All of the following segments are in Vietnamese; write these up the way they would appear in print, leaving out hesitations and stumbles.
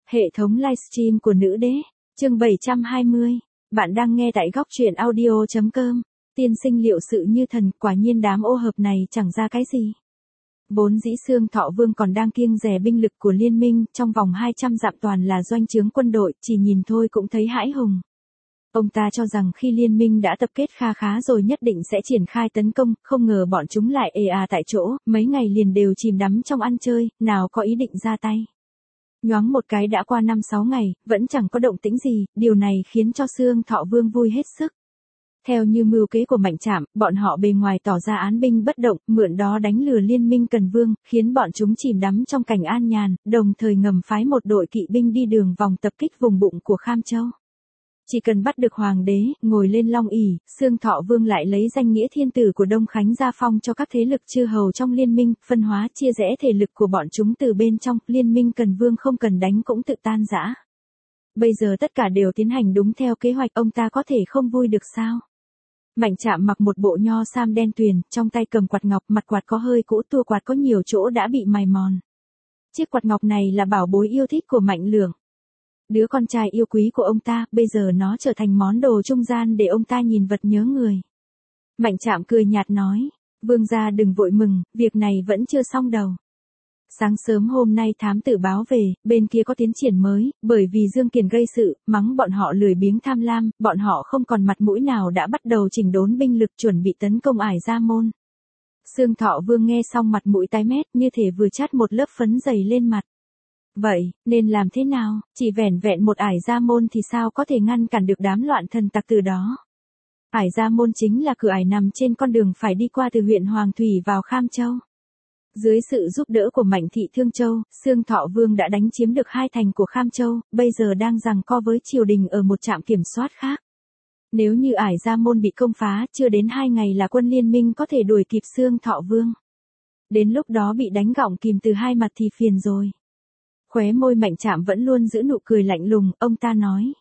Hệ thống livestream của nữ đế, chương 720. Bạn đang nghe tại góc truyện audio.com. Tiên sinh liệu sự như thần, quả nhiên đám ô hợp này chẳng ra cái gì. Vốn dĩ Xương Thọ Vương còn đang kiêng dè binh lực của liên minh, trong vòng 200 dặm toàn là doanh trướng quân đội, chỉ nhìn thôi cũng thấy hãi hùng. Ông ta cho rằng khi liên minh đã tập kết kha khá rồi nhất định sẽ triển khai tấn công, không ngờ bọn chúng lại tại chỗ, mấy ngày liền đều chìm đắm trong ăn chơi, nào có ý định ra tay. Nhoáng một cái đã qua 5-6 ngày, vẫn chẳng có động tĩnh gì, điều này khiến cho Xương Thọ Vương vui hết sức. Theo như mưu kế của Mạnh Trạm, bọn họ bề ngoài tỏ ra án binh bất động, mượn đó đánh lừa liên minh Cần Vương, khiến bọn chúng chìm đắm trong cảnh an nhàn, đồng thời ngầm phái một đội kỵ binh đi đường vòng tập kích vùng bụng của Kham Châu. Chỉ cần bắt được hoàng đế, ngồi lên long ỷ, Xương Thọ Vương lại lấy danh nghĩa thiên tử của Đông Khánh gia phong cho các thế lực chư hầu trong liên minh, phân hóa chia rẽ thể lực của bọn chúng từ bên trong, liên minh Cần Vương không cần đánh cũng tự tan rã. Bây giờ tất cả đều tiến hành đúng theo kế hoạch, ông ta có thể không vui được sao? Mạnh Trạm mặc một bộ nho sam đen tuyền, trong tay cầm quạt ngọc, mặt quạt có hơi cũ, tua quạt có nhiều chỗ đã bị mài mòn. Chiếc quạt ngọc này là bảo bối yêu thích của Mạnh Lương. Đứa con trai yêu quý của ông ta, bây giờ nó trở thành món đồ trung gian để ông ta nhìn vật nhớ người. Mạnh Trạm cười nhạt nói, vương gia đừng vội mừng, việc này vẫn chưa xong đâu. Sáng sớm hôm nay thám tử báo về, bên kia có tiến triển mới, bởi vì Dương Kiền gây sự, mắng bọn họ lười biếng tham lam, bọn họ không còn mặt mũi nào đã bắt đầu chỉnh đốn binh lực chuẩn bị tấn công Ải Gia Môn. Xương Thọ Vương nghe xong mặt mũi tái mét như thể vừa chát một lớp phấn dày lên mặt. Vậy, nên làm thế nào, chỉ vẻn vẹn một Ải Gia Môn thì sao có thể ngăn cản được đám loạn thần tặc từ đó. Ải Gia Môn chính là cửa ải nằm trên con đường phải đi qua từ huyện Hoàng Thủy vào Kham Châu. Dưới sự giúp đỡ của Mạnh thị Thương Châu, Xương Thọ Vương đã đánh chiếm được 2 thành của Kham Châu, bây giờ đang giằng co với triều đình ở một trạm kiểm soát khác. Nếu như Ải Gia Môn bị công phá, chưa đến 2 ngày là quân liên minh có thể đuổi kịp Xương Thọ Vương. Đến lúc đó bị đánh gọng kìm từ hai mặt thì phiền rồi. Khóe môi Mạnh Trạm vẫn luôn giữ nụ cười lạnh lùng, ông ta nói.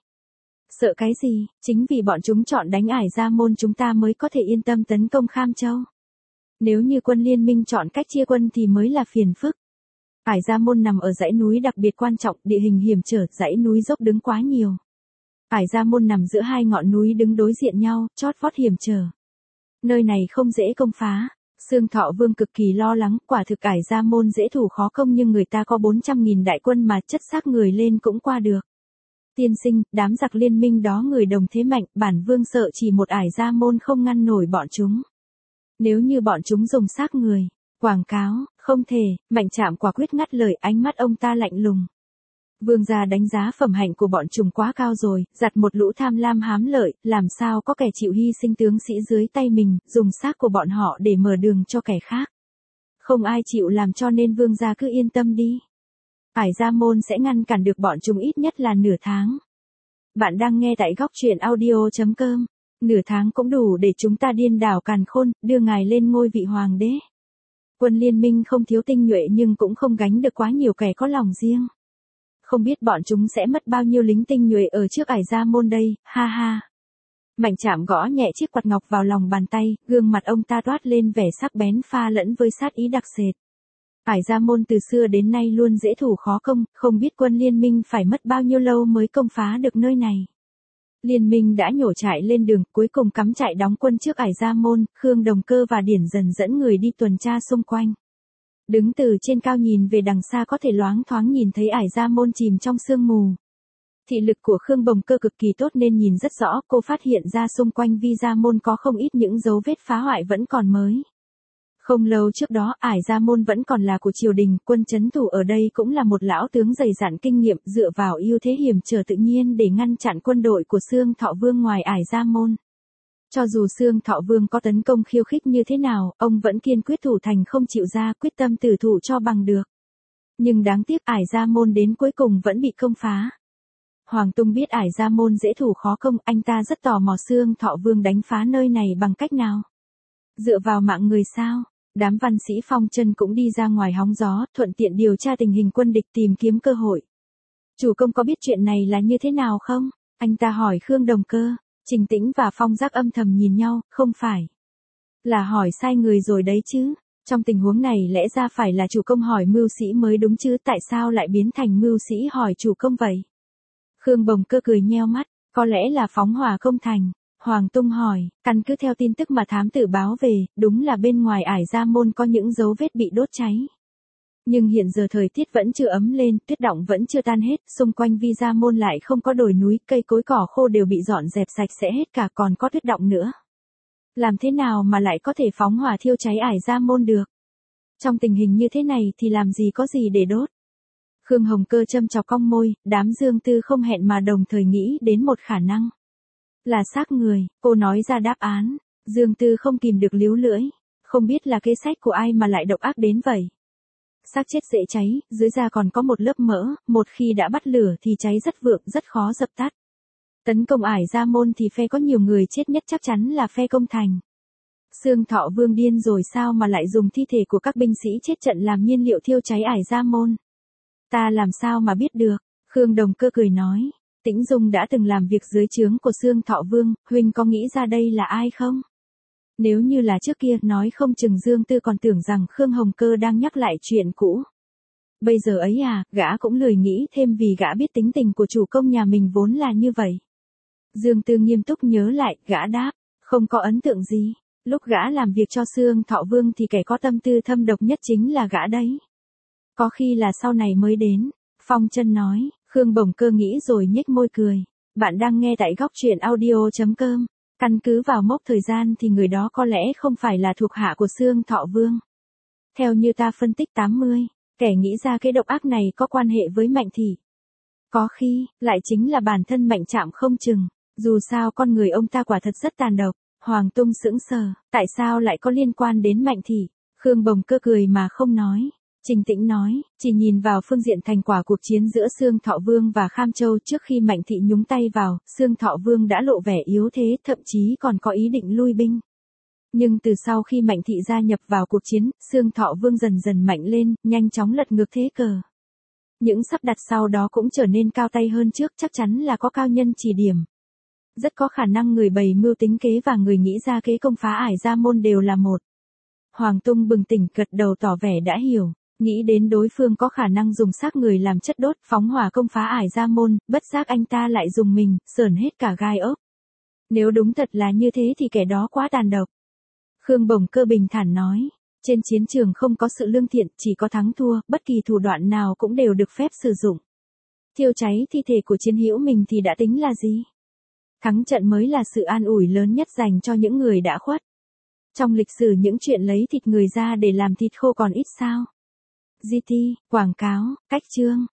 Sợ cái gì, chính vì bọn chúng chọn đánh Ải Gia Môn chúng ta mới có thể yên tâm tấn công Kham Châu. Nếu như quân liên minh chọn cách chia quân thì mới là phiền phức. Ải Gia Môn nằm ở dãy núi đặc biệt quan trọng, địa hình hiểm trở, dãy núi dốc đứng quá nhiều. Ải Gia Môn nằm giữa hai ngọn núi đứng đối diện nhau, chót vót hiểm trở. Nơi này không dễ công phá. Xương Thọ Vương cực kỳ lo lắng, quả thực Ải Gia Môn dễ thủ khó công nhưng người ta có 400.000 đại quân mà chất xác người lên cũng qua được. Tiên sinh, đám giặc liên minh đó người đồng thế mạnh, bản vương sợ chỉ một Ải Gia Môn không ngăn nổi bọn chúng. Nếu như bọn chúng dùng xác người, quảng cáo, không thể, Mạnh Trạm quả quyết ngắt lời, ánh mắt ông ta lạnh lùng. Vương gia đánh giá phẩm hạnh của bọn chúng quá cao rồi, giặt một lũ tham lam hám lợi, làm sao có kẻ chịu hy sinh tướng sĩ dưới tay mình, dùng xác của bọn họ để mở đường cho kẻ khác. Không ai chịu làm cho nên vương gia cứ yên tâm đi. Ải Gia Môn sẽ ngăn cản được bọn chúng ít nhất là nửa tháng. Bạn đang nghe tại góc truyện audio.com. Nửa tháng cũng đủ để chúng ta điên đảo càn khôn, đưa ngài lên ngôi vị hoàng đế. Quân liên minh không thiếu tinh nhuệ nhưng cũng không gánh được quá nhiều kẻ có lòng riêng. Không biết bọn chúng sẽ mất bao nhiêu lính tinh nhuệ ở trước Ải Gia Môn đây, ha ha. Mạnh Trạm gõ nhẹ chiếc quạt ngọc vào lòng bàn tay, gương mặt ông ta toát lên vẻ sắc bén pha lẫn với sát ý đặc sệt. Ải Gia Môn từ xưa đến nay luôn dễ thủ khó công, không biết quân liên minh phải mất bao nhiêu lâu mới công phá được nơi này. Liên minh đã nhổ trại lên đường, cuối cùng cắm trại đóng quân trước Ải Gia Môn, Khương Đồng Cơ và Điển Dần dẫn người đi tuần tra xung quanh. Đứng từ trên cao nhìn về đằng xa có thể loáng thoáng nhìn thấy Ải Gia Môn chìm trong sương mù. Thị lực của Khương Đồng Cơ cực kỳ tốt nên nhìn rất rõ, cô phát hiện ra xung quanh Vi Gia Môn có không ít những dấu vết phá hoại vẫn còn mới. Không lâu trước đó, Ải Gia Môn vẫn còn là của triều đình, quân trấn thủ ở đây cũng là một lão tướng dày dặn kinh nghiệm, dựa vào ưu thế hiểm trở tự nhiên để ngăn chặn quân đội của Xương Thọ Vương ngoài Ải Gia Môn. Cho dù Xương Thọ Vương có tấn công khiêu khích như thế nào, ông vẫn kiên quyết thủ thành không chịu ra, quyết tâm tử thủ cho bằng được. Nhưng đáng tiếc Ải Gia Môn đến cuối cùng vẫn bị công phá. Hoàng Tung biết Ải Gia Môn dễ thủ khó công, anh ta rất tò mò Xương Thọ Vương đánh phá nơi này bằng cách nào. Dựa vào mạng người sao? Đám văn sĩ phong chân cũng đi ra ngoài hóng gió, thuận tiện điều tra tình hình quân địch tìm kiếm cơ hội. Chủ công có biết chuyện này là như thế nào không? Anh ta hỏi Khương Đồng Cơ. Trình Tĩnh và Phong Giác âm thầm nhìn nhau, không phải. Là hỏi sai người rồi đấy chứ. Trong tình huống này lẽ ra phải là chủ công hỏi mưu sĩ mới đúng chứ, tại sao lại biến thành mưu sĩ hỏi chủ công vậy? Khương Bồng Cơ cười nheo mắt, có lẽ là phóng hỏa công thành. Hoàng Tung hỏi, căn cứ theo tin tức mà thám tử báo về, đúng là bên ngoài Ải Gia Môn có những dấu vết bị đốt cháy. Nhưng hiện giờ thời tiết vẫn chưa ấm lên, tuyết đọng vẫn chưa tan hết, xung quanh Vi Gia Môn lại không có đồi núi, cây cối cỏ khô đều bị dọn dẹp sạch sẽ hết cả, còn có tuyết đọng nữa. Làm thế nào mà lại có thể phóng hỏa thiêu cháy Ải Gia Môn được? Trong tình hình như thế này thì làm gì có gì để đốt? Khương Hồng Cơ châm chọc cong môi, đám Dương Tư không hẹn mà đồng thời nghĩ đến một khả năng. Là xác người, cô nói ra đáp án. Dương Tư không kìm được líu lưỡi. Không biết là kế sách của ai mà lại độc ác đến vậy. Xác chết dễ cháy, dưới da còn có một lớp mỡ, một khi đã bắt lửa thì cháy rất vượng, rất khó dập tắt. Tấn công Ải Gia Môn thì phe có nhiều người chết nhất chắc chắn là phe công thành. Xương Thọ Vương điên rồi sao mà lại dùng thi thể của các binh sĩ chết trận làm nhiên liệu thiêu cháy Ải Gia Môn? Ta làm sao mà biết được? Khương Đồng Cơ cười nói. Tĩnh Dung đã từng làm việc dưới trướng của Xương Thọ Vương, huynh có nghĩ ra đây là ai không? Nếu như là trước kia, nói không chừng Dương Tư còn tưởng rằng Khương Hồng Cơ đang nhắc lại chuyện cũ. Bây giờ ấy à, gã cũng lười nghĩ thêm vì gã biết tính tình của chủ công nhà mình vốn là như vậy. Dương Tư nghiêm túc nhớ lại, gã đáp, không có ấn tượng gì. Lúc gã làm việc cho Xương Thọ Vương thì kẻ có tâm tư thâm độc nhất chính là gã đấy. Có khi là sau này mới đến. Phong Chân nói, Khương Bồng Cơ nghĩ rồi nhếch môi cười. Bạn đang nghe tại góc truyện audio.com. Căn cứ vào mốc thời gian thì người đó có lẽ không phải là thuộc hạ của Xương Thọ Vương. Theo như ta phân tích 80, kẻ nghĩ ra cái độc ác này có quan hệ với Mạnh Thị. Có khi, lại chính là bản thân Mạnh Trạm không chừng. Dù sao con người ông ta quả thật rất tàn độc. Hoàng Tung sững sờ, tại sao lại có liên quan đến Mạnh Thị? Khương Bồng Cơ cười mà không nói. Trình Tĩnh nói, chỉ nhìn vào phương diện thành quả cuộc chiến giữa Xương Thọ Vương và Kham Châu trước khi Mạnh Thị nhúng tay vào, Xương Thọ Vương đã lộ vẻ yếu thế, thậm chí còn có ý định lui binh. Nhưng từ sau khi Mạnh Thị gia nhập vào cuộc chiến, Xương Thọ Vương dần dần mạnh lên, nhanh chóng lật ngược thế cờ. Những sắp đặt sau đó cũng trở nên cao tay hơn trước, chắc chắn là có cao nhân chỉ điểm. Rất có khả năng người bày mưu tính kế và người nghĩ ra kế công phá Ải Gia Môn đều là một. Hoàng Tung bừng tỉnh gật đầu tỏ vẻ đã hiểu. Nghĩ đến đối phương có khả năng dùng xác người làm chất đốt phóng hỏa công phá Ải Gia Môn, bất giác anh ta lại dùng mình, sởn hết cả gai ốc. Nếu đúng thật là như thế thì kẻ đó quá tàn độc. Khương Bồng Cơ bình thản nói, trên chiến trường không có sự lương thiện, chỉ có thắng thua, bất kỳ thủ đoạn nào cũng đều được phép sử dụng. Thiêu cháy thi thể của chiến hữu mình thì đã tính là gì? Thắng trận mới là sự an ủi lớn nhất dành cho những người đã khuất. Trong lịch sử những chuyện lấy thịt người ra để làm thịt khô còn ít sao? GT, quảng cáo, cách chương.